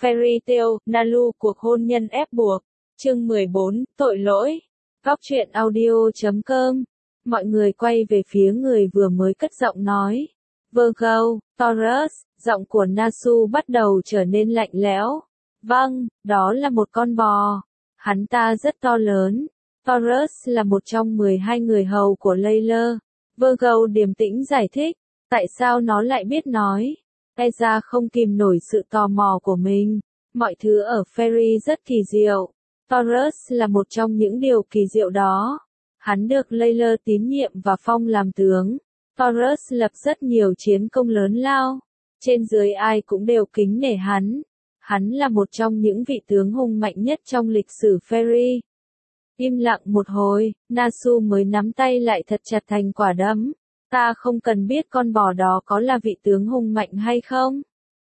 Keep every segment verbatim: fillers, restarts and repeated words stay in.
Fairy Tail, Nalu, cuộc hôn nhân ép buộc. Chương mười bốn, tội lỗi. Góc truyện audio chấm com. Mọi người quay về phía người vừa mới cất giọng nói. Virgo, Taurus, giọng của Nasu bắt đầu trở nên lạnh lẽo. Vâng, đó là một con bò. Hắn ta rất to lớn. Taurus là một trong mười hai người hầu của Layla. Virgo điềm tĩnh giải thích. Tại sao nó lại biết nói? Eza không kìm nổi sự tò mò của mình. Mọi thứ ở Fairy rất kỳ diệu. Taurus là một trong những điều kỳ diệu đó. Hắn được Layla tín nhiệm và phong làm tướng. Taurus lập rất nhiều chiến công lớn lao. Trên dưới ai cũng đều kính nể hắn. Hắn là một trong những vị tướng hùng mạnh nhất trong lịch sử Fairy. Im lặng một hồi, Nasu mới nắm tay lại thật chặt thành quả đấm. Ta không cần biết con bò đó có là vị tướng hùng mạnh hay không.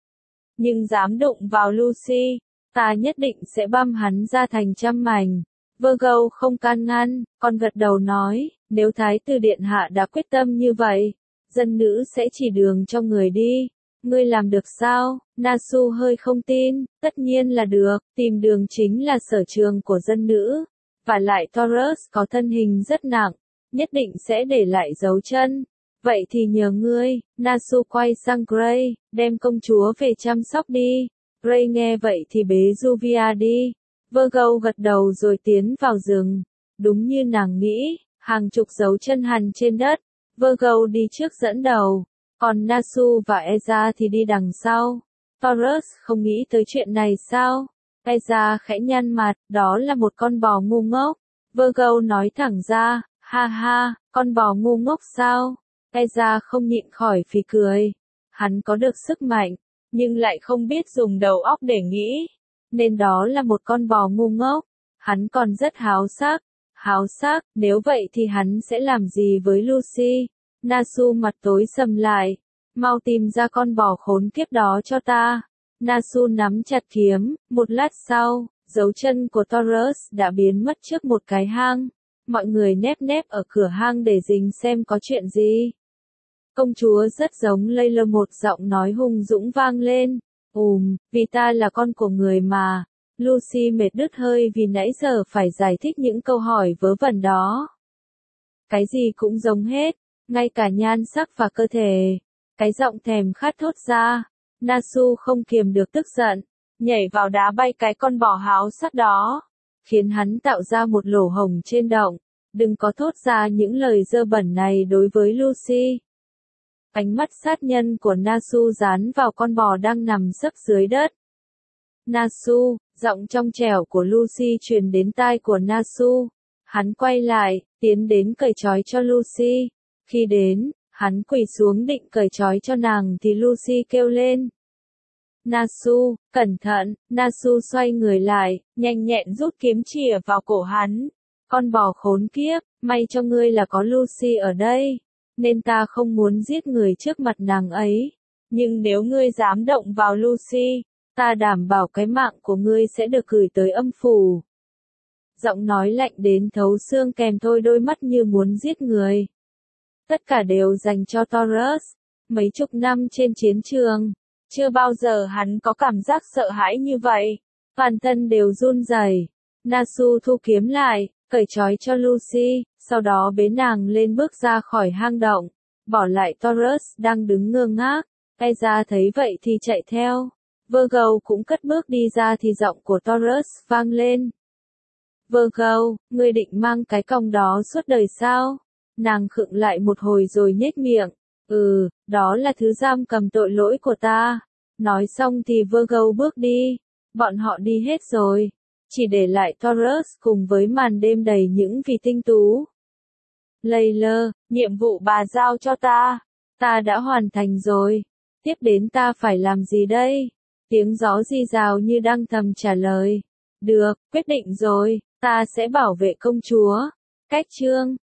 Nhưng dám đụng vào Lucy, ta nhất định sẽ băm hắn ra thành trăm mảnh. Virgo không can ngăn, còn gật đầu nói, nếu Thái tử Điện Hạ đã quyết tâm như vậy, dân nữ sẽ chỉ đường cho người đi. Ngươi làm được sao? Nasu hơi không tin, tất nhiên là được, tìm đường chính là sở trường của dân nữ. Và lại Taurus có thân hình rất nặng, nhất định sẽ để lại dấu chân. Vậy thì nhờ ngươi. Nasu quay sang Gray, đem công chúa về chăm sóc đi. Gray nghe vậy thì bế Juvia đi. Virgo gật đầu rồi tiến vào rừng. Đúng như nàng nghĩ, hàng chục dấu chân hằn trên đất. Virgo đi trước dẫn đầu, còn Nasu và Eza thì đi đằng sau. Taurus không nghĩ tới chuyện này sao? Eza khẽ nhăn mặt, đó là một con bò ngu ngốc. Virgo nói thẳng ra, ha ha, con bò ngu ngốc sao? Eza không nhịn khỏi phì cười. Hắn có được sức mạnh, nhưng lại không biết dùng đầu óc để nghĩ. Nên đó là một con bò ngu ngốc. Hắn còn rất háo sắc. Háo sắc, nếu vậy thì hắn sẽ làm gì với Lucy? Nasu mặt tối sầm lại. Mau tìm ra con bò khốn kiếp đó cho ta. Nasu nắm chặt kiếm. Một lát sau, dấu chân của Taurus đã biến mất trước một cái hang. Mọi người nép nép ở cửa hang để rình xem có chuyện gì. Công chúa rất giống Layla, một giọng nói hùng dũng vang lên. Ùm, vì ta là con của người mà. Lucy mệt đứt hơi vì nãy giờ phải giải thích những câu hỏi vớ vẩn đó. Cái gì cũng giống hết, ngay cả nhan sắc và cơ thể. Cái giọng thèm khát thốt ra. Nasu không kiềm được tức giận, nhảy vào đá bay cái con bò háo sắc đó, khiến hắn tạo ra một lỗ hổng trên động. Đừng có thốt ra những lời dơ bẩn này đối với Lucy. Ánh mắt sát nhân của Nasu dán vào con bò đang nằm sấp dưới đất. Nasu, giọng trong trẻo của Lucy truyền đến tai của Nasu. Hắn quay lại, tiến đến cởi trói cho Lucy. Khi đến, hắn quỳ xuống định cởi trói cho nàng thì Lucy kêu lên. Nasu, cẩn thận. Nasu xoay người lại, nhanh nhẹn rút kiếm chìa vào cổ hắn. Con bò khốn kiếp, may cho ngươi là có Lucy ở đây, nên ta không muốn giết người trước mặt nàng ấy. Nhưng nếu ngươi dám động vào Lucy, ta đảm bảo cái mạng của ngươi sẽ được gửi tới âm phủ. Giọng nói lạnh đến thấu xương kèm thôi đôi mắt như muốn giết người. Tất cả đều dành cho Taurus. Mấy chục năm trên chiến trường, chưa bao giờ hắn có cảm giác sợ hãi như vậy. Toàn thân đều run rẩy. Nasu thu kiếm lại, cởi trói cho Lucy, sau đó bế nàng lên bước ra khỏi hang động, bỏ lại Taurus đang đứng ngơ ngác. Eza thấy vậy thì chạy theo. Virgo cũng cất bước đi ra thì giọng của Taurus vang lên. Virgo, ngươi định mang cái còng đó suốt đời sao? Nàng khựng lại một hồi rồi nhếch miệng. Ừ, đó là thứ giam cầm tội lỗi của ta. Nói xong thì Virgo bước đi. Bọn họ đi hết rồi. Chỉ để lại Taurus cùng với màn đêm đầy những vì tinh tú. Layla, nhiệm vụ bà giao cho ta. Ta đã hoàn thành rồi. Tiếp đến ta phải làm gì đây? Tiếng gió rì rào như đang thầm trả lời. Được, quyết định rồi, ta sẽ bảo vệ công chúa. Cách chương.